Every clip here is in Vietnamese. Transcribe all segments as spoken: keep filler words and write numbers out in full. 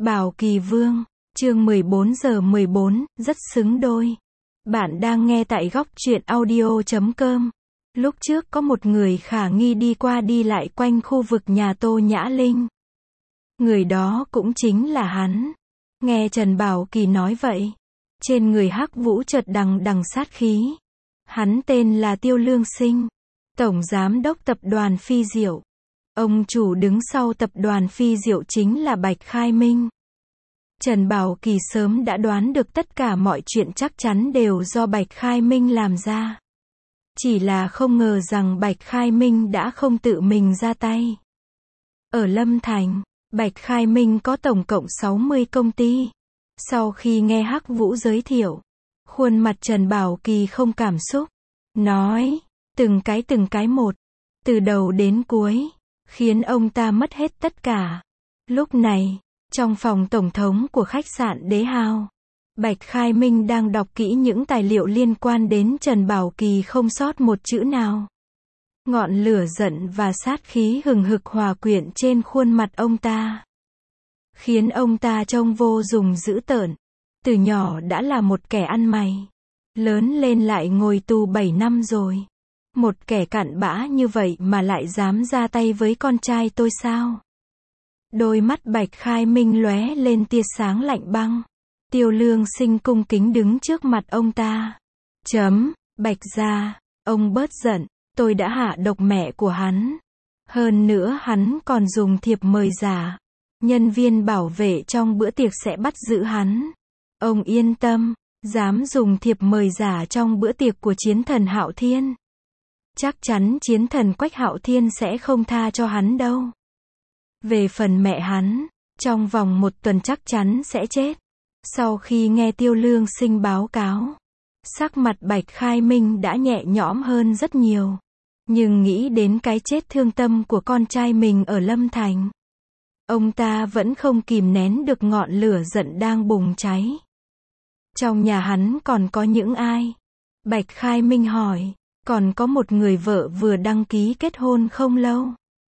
Bảo Kỳ Vương, chương mười bốn giờ mười bốn, rất xứng đôi. Bạn đang nghe tại góc truyện audio chấm com. Lúc trước có một người khả nghi đi qua đi lại quanh khu vực nhà Tô Nhã Linh. Người đó cũng chính là hắn. Nghe Trần Bảo Kỳ nói vậy, trên người Hắc Vũ chợt đằng đằng sát khí. Hắn tên là Tiêu Lương Sinh, tổng giám đốc tập đoàn Phi Diệu. Ông chủ đứng sau tập đoàn Phi Diệu chính là Bạch Khai Minh. Trần Bảo Kỳ sớm đã đoán được tất cả mọi chuyện chắc chắn đều do Bạch Khai Minh làm ra. Chỉ là không ngờ rằng Bạch Khai Minh đã không tự mình ra tay. Ở Lâm Thành, Bạch Khai Minh có tổng cộng sáu mươi công ty. Sau khi nghe Hắc Vũ giới thiệu, khuôn mặt Trần Bảo Kỳ không cảm xúc. Nói, từng cái từng cái một, từ đầu đến cuối, khiến ông ta mất hết tất cả. Lúc này, trong phòng tổng thống của khách sạn Đế Hào, Bạch Khai Minh đang đọc kỹ những tài liệu liên quan đến Trần Bảo Kỳ không sót một chữ nào. Ngọn lửa giận và sát khí hừng hực hòa quyện trên khuôn mặt ông ta, khiến ông ta trông vô cùng dữ tợn. Từ nhỏ đã là một kẻ ăn mày, lớn lên lại ngồi tù bảy năm rồi. Một kẻ cặn bã như vậy mà lại dám ra tay với con trai tôi sao? Đôi mắt Bạch Khai Minh lóe lên tia sáng lạnh băng. Tiêu Lương Sinh cung kính đứng trước mặt ông ta. Chấm, Bạch gia, ông bớt giận, tôi đã hạ độc mẹ của hắn. Hơn nữa hắn còn dùng thiệp mời giả. Nhân viên bảo vệ trong bữa tiệc sẽ bắt giữ hắn. Ông yên tâm, dám dùng thiệp mời giả trong bữa tiệc của chiến thần Hạo Thiên. Chắc chắn chiến thần Quách Hạo Thiên sẽ không tha cho hắn đâu. Về phần mẹ hắn, trong vòng một tuần chắc chắn sẽ chết. Sau khi nghe Tiêu Lương Sinh báo cáo, sắc mặt Bạch Khai Minh đã nhẹ nhõm hơn rất nhiều. Nhưng nghĩ đến cái chết thương tâm của con trai mình ở Lâm Thành, ông ta vẫn không kìm nén được ngọn lửa giận đang bùng cháy. Trong nhà hắn còn có những ai? Bạch Khai Minh hỏi. Còn có một người vợ vừa đăng ký kết hôn không lâu.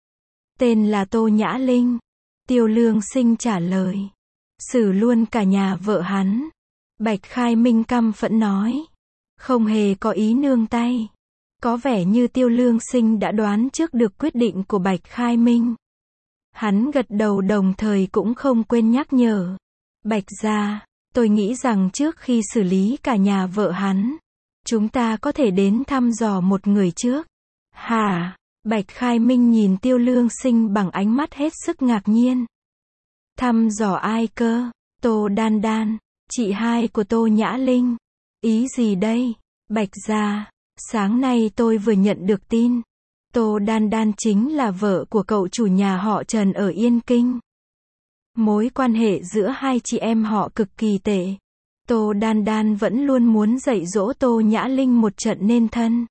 Tên là Tô Nhã Linh. Tiêu Lương Sinh trả lời. Xử luôn cả nhà vợ hắn. Bạch Khai Minh căm phẫn nói. Không hề có ý nương tay. Có vẻ như Tiêu Lương Sinh đã đoán trước được quyết định của Bạch Khai Minh. Hắn gật đầu đồng thời cũng không quên nhắc nhở. Bạch gia, tôi nghĩ rằng trước khi xử lý cả nhà vợ hắn, chúng ta có thể đến thăm dò một người trước. Hả? Bạch Khai Minh nhìn Tiêu Lương Sinh bằng ánh mắt hết sức ngạc nhiên. Thăm dò ai cơ? Tô Đan Đan, chị hai của Tô Nhã Linh. Ý gì đây? Bạch gia, sáng nay tôi vừa nhận được tin. Tô Đan Đan chính là vợ của cậu chủ nhà họ Trần ở Yên Kinh. Mối quan hệ giữa hai chị em họ cực kỳ tệ. Tô Đan Đan vẫn luôn muốn dạy dỗ Tô Nhã Linh một trận nên thân.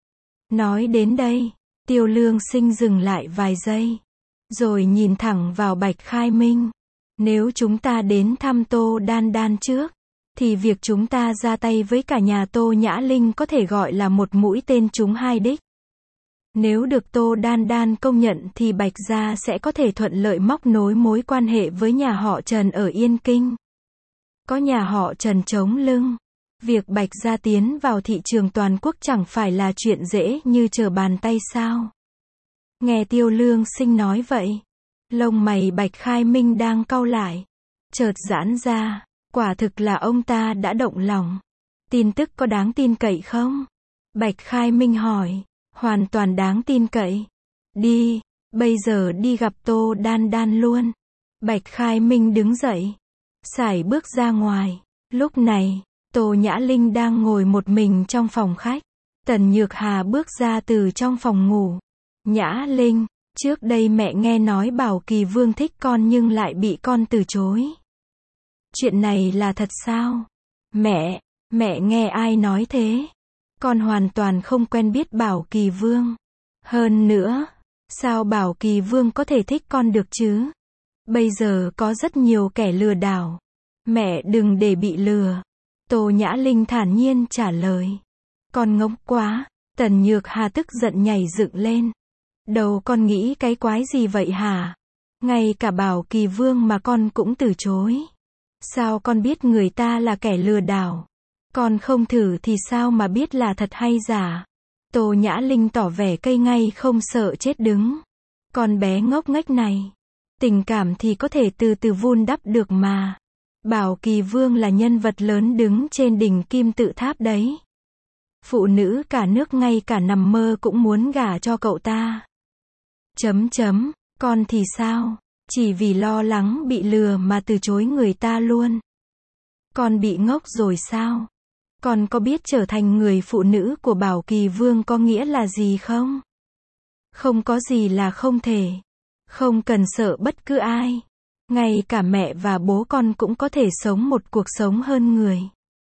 Nói đến đây, Tiêu Lương Sinh dừng lại vài giây, rồi nhìn thẳng vào Bạch Khai Minh. Nếu chúng ta đến thăm Tô Đan Đan trước, thì việc chúng ta ra tay với cả nhà Tô Nhã Linh có thể gọi là một mũi tên trúng hai đích. Nếu được Tô Đan Đan công nhận thì Bạch gia sẽ có thể thuận lợi móc nối mối quan hệ với nhà họ Trần ở Yên Kinh. Có nhà họ Trần chống lưng, việc Bạch gia tiến vào thị trường toàn quốc chẳng phải là chuyện dễ như trở bàn tay sao? Nghe Tiêu Lương Sinh nói vậy, lông mày Bạch Khai Minh đang cau lại, chợt giãn ra, quả thực là ông ta đã động lòng. Tin tức có đáng tin cậy không? Bạch Khai Minh hỏi. Hoàn toàn đáng tin cậy. Đi, bây giờ đi gặp Tô Đan Đan luôn. Bạch Khai Minh đứng dậy, sải bước ra ngoài. Lúc này, Tô Nhã Linh đang ngồi một mình trong phòng khách. Tần Nhược Hà bước ra từ trong phòng ngủ. Nhã Linh, trước đây mẹ nghe nói Bảo Kỳ Vương thích con nhưng lại bị con từ chối. Chuyện này là thật sao? Mẹ, mẹ nghe ai nói thế? Con hoàn toàn không quen biết Bảo Kỳ Vương. Hơn nữa, sao Bảo Kỳ Vương có thể thích con được chứ? Bây giờ có rất nhiều kẻ lừa đảo. Mẹ đừng để bị lừa. Tô Nhã Linh thản nhiên trả lời. Con ngốc quá. Tần Nhược Hà tức giận nhảy dựng lên. Đầu con nghĩ cái quái gì vậy hả? Ngay cả Bảo Kỳ Vương mà con cũng từ chối. Sao con biết người ta là kẻ lừa đảo? Con không thử thì sao mà biết là thật hay giả? Tô Nhã Linh tỏ vẻ cây ngay không sợ chết đứng. Con bé ngốc nghếch này. Tình cảm thì có thể từ từ vun đắp được mà. Bảo Kỳ Vương là nhân vật lớn đứng trên đỉnh kim tự tháp đấy. Phụ nữ cả nước ngay cả nằm mơ cũng muốn gả cho cậu ta. Chấm chấm, con thì sao? Chỉ vì lo lắng bị lừa mà từ chối người ta luôn. Con bị ngốc rồi sao? Con có biết trở thành người phụ nữ của Bảo Kỳ Vương có nghĩa là gì không? Không có gì là không thể. Không cần sợ bất cứ ai. Ngay cả mẹ và bố con cũng có thể sống một cuộc sống hơn người.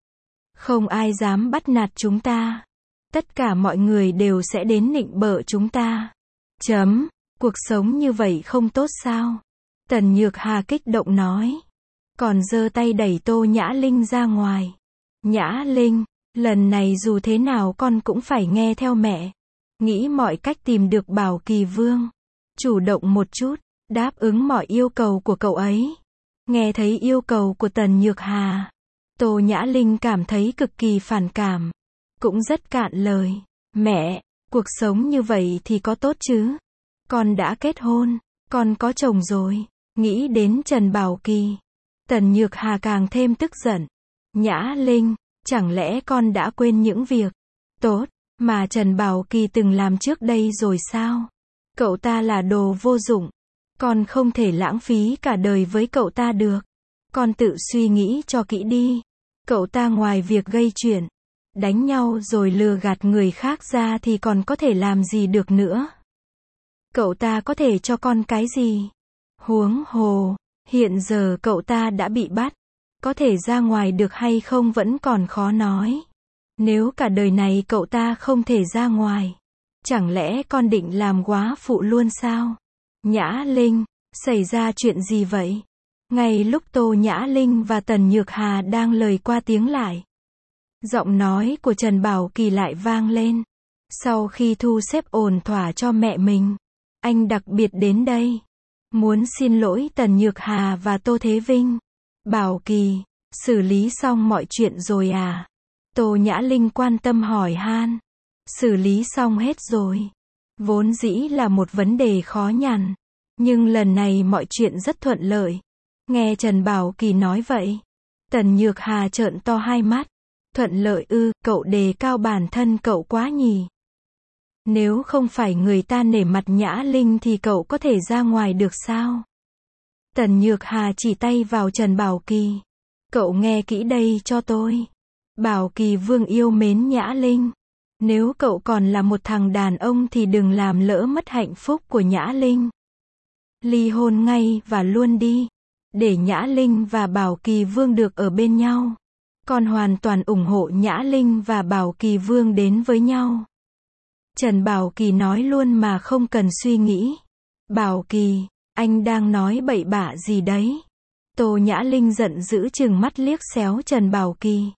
Không ai dám bắt nạt chúng ta. Tất cả mọi người đều sẽ đến nịnh bợ chúng ta. Chấm. Cuộc sống như vậy không tốt sao? Tần Nhược Hà kích động nói. Còn giơ tay đẩy Tô Nhã Linh ra ngoài. Nhã Linh, lần này dù thế nào con cũng phải nghe theo mẹ. Nghĩ mọi cách tìm được Bảo Kỳ Vương. Chủ động một chút, đáp ứng mọi yêu cầu của cậu ấy. Nghe thấy yêu cầu của Tần Nhược Hà, Tô Nhã Linh cảm thấy cực kỳ phản cảm. Cũng rất cạn lời. Mẹ, cuộc sống như vậy thì có tốt chứ? Con đã kết hôn, con có chồng rồi. Nghĩ đến Trần Bảo Kỳ, Tần Nhược Hà càng thêm tức giận. Nhã Linh, chẳng lẽ con đã quên những việc tốt mà Trần Bảo Kỳ từng làm trước đây rồi sao? Cậu ta là đồ vô dụng. Con không thể lãng phí cả đời với cậu ta được. Con tự suy nghĩ cho kỹ đi. Cậu ta ngoài việc gây chuyện, đánh nhau rồi lừa gạt người khác ra thì còn có thể làm gì được nữa? Cậu ta có thể cho con cái gì? Huống hồ, hiện giờ cậu ta đã bị bắt. Có thể ra ngoài được hay không vẫn còn khó nói. Nếu cả đời này cậu ta không thể ra ngoài, chẳng lẽ con định làm góa phụ luôn sao? Nhã Linh, xảy ra chuyện gì vậy? Ngay lúc Tô Nhã Linh và Tần Nhược Hà đang lời qua tiếng lại, giọng nói của Trần Bảo Kỳ lại vang lên. Sau khi thu xếp ổn thỏa cho mẹ mình, anh đặc biệt đến đây. Muốn xin lỗi Tần Nhược Hà và Tô Thế Vinh. Bảo Kỳ, xử lý xong mọi chuyện rồi à? Tô Nhã Linh quan tâm hỏi han. Xử lý xong hết rồi. Vốn dĩ là một vấn đề khó nhằn. Nhưng lần này mọi chuyện rất thuận lợi. Nghe Trần Bảo Kỳ nói vậy, Tần Nhược Hà trợn to hai mắt. Thuận lợi ư, cậu đề cao bản thân cậu quá nhỉ. Nếu không phải người ta nể mặt Nhã Linh thì cậu có thể ra ngoài được sao? Tần Nhược Hà chỉ tay vào Trần Bảo Kỳ. Cậu nghe kỹ đây cho tôi. Bảo Kỳ Vương yêu mến Nhã Linh. Nếu cậu còn là một thằng đàn ông thì đừng làm lỡ mất hạnh phúc của Nhã Linh. Ly hôn ngay và luôn đi. Để Nhã Linh và Bảo Kỳ Vương được ở bên nhau. Con hoàn toàn ủng hộ Nhã Linh và Bảo Kỳ Vương đến với nhau. Trần Bảo Kỳ nói luôn mà không cần suy nghĩ. Bảo Kỳ, anh đang nói bậy bạ gì đấy? Tô Nhã Linh giận dữ trừng mắt liếc xéo Trần Bảo Kỳ.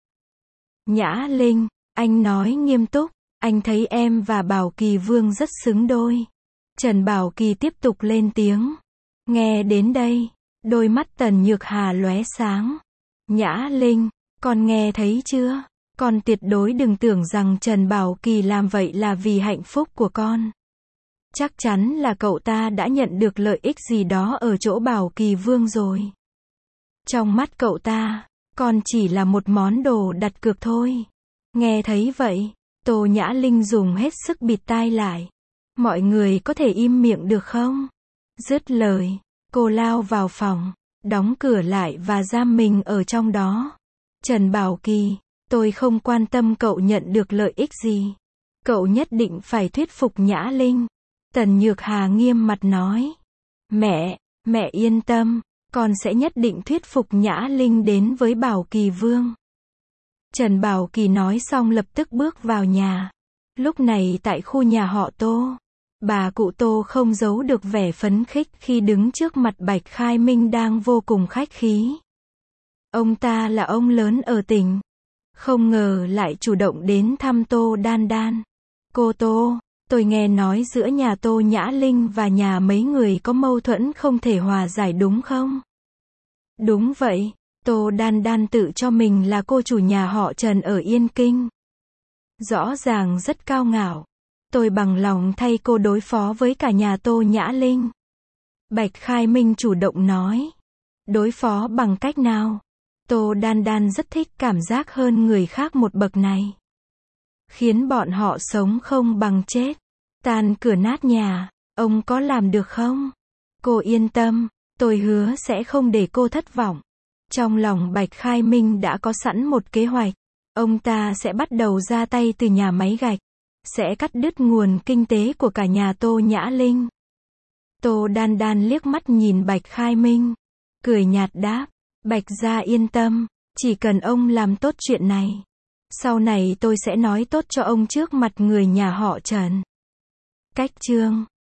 Nhã Linh, anh nói nghiêm túc, anh thấy em và Bảo Kỳ Vương rất xứng đôi. Trần Bảo Kỳ tiếp tục lên tiếng. Nghe đến đây, đôi mắt Tần Nhược Hà lóe sáng. Nhã Linh, con nghe thấy chưa? Con tuyệt đối đừng tưởng rằng Trần Bảo Kỳ làm vậy là vì hạnh phúc của con. Chắc chắn là cậu ta đã nhận được lợi ích gì đó ở chỗ Bảo Kỳ Vương rồi. Trong mắt cậu ta, con chỉ là một món đồ đặt cược thôi. Nghe thấy vậy, Tô Nhã Linh dùng hết sức bịt tai lại. Mọi người có thể im miệng được không? Dứt lời, cô lao vào phòng, đóng cửa lại và giam mình ở trong đó. Trần Bảo Kỳ, tôi không quan tâm cậu nhận được lợi ích gì. Cậu nhất định phải thuyết phục Nhã Linh. Tần Nhược Hà nghiêm mặt nói. Mẹ, mẹ yên tâm, con sẽ nhất định thuyết phục Nhã Linh đến với Bảo Kỳ Vương. Trần Bảo Kỳ nói xong lập tức bước vào nhà. Lúc này tại khu nhà họ Tô, bà cụ Tô không giấu được vẻ phấn khích khi đứng trước mặt Bạch Khai Minh đang vô cùng khách khí. Ông ta là ông lớn ở tỉnh. Không ngờ lại chủ động đến thăm Tô Đan Đan. Cô Tô, Tôi nghe nói giữa nhà Tô Nhã Linh và nhà mấy người có mâu thuẫn không thể hòa giải đúng không? Đúng vậy, Tô Đan Đan tự cho mình là cô chủ nhà họ Trần ở Yên Kinh. Rõ ràng rất cao ngạo. Tôi bằng lòng thay cô đối phó với cả nhà Tô Nhã Linh. Bạch Khai Minh chủ động nói. Đối phó bằng cách nào? Tô Đan Đan rất thích cảm giác hơn người khác một bậc này. Khiến bọn họ sống không bằng chết. Tan cửa nát nhà. Ông có làm được không? Cô yên tâm. Tôi hứa sẽ không để cô thất vọng. Trong lòng Bạch Khai Minh đã có sẵn một kế hoạch. Ông ta sẽ bắt đầu ra tay từ nhà máy gạch. Sẽ cắt đứt nguồn kinh tế của cả nhà Tô Nhã Linh. Tô Đan Đan liếc mắt nhìn Bạch Khai Minh. Cười nhạt đáp. Bạch gia yên tâm. Chỉ cần ông làm tốt chuyện này. Sau này tôi sẽ nói tốt cho ông trước mặt người nhà họ Trần. Cách chương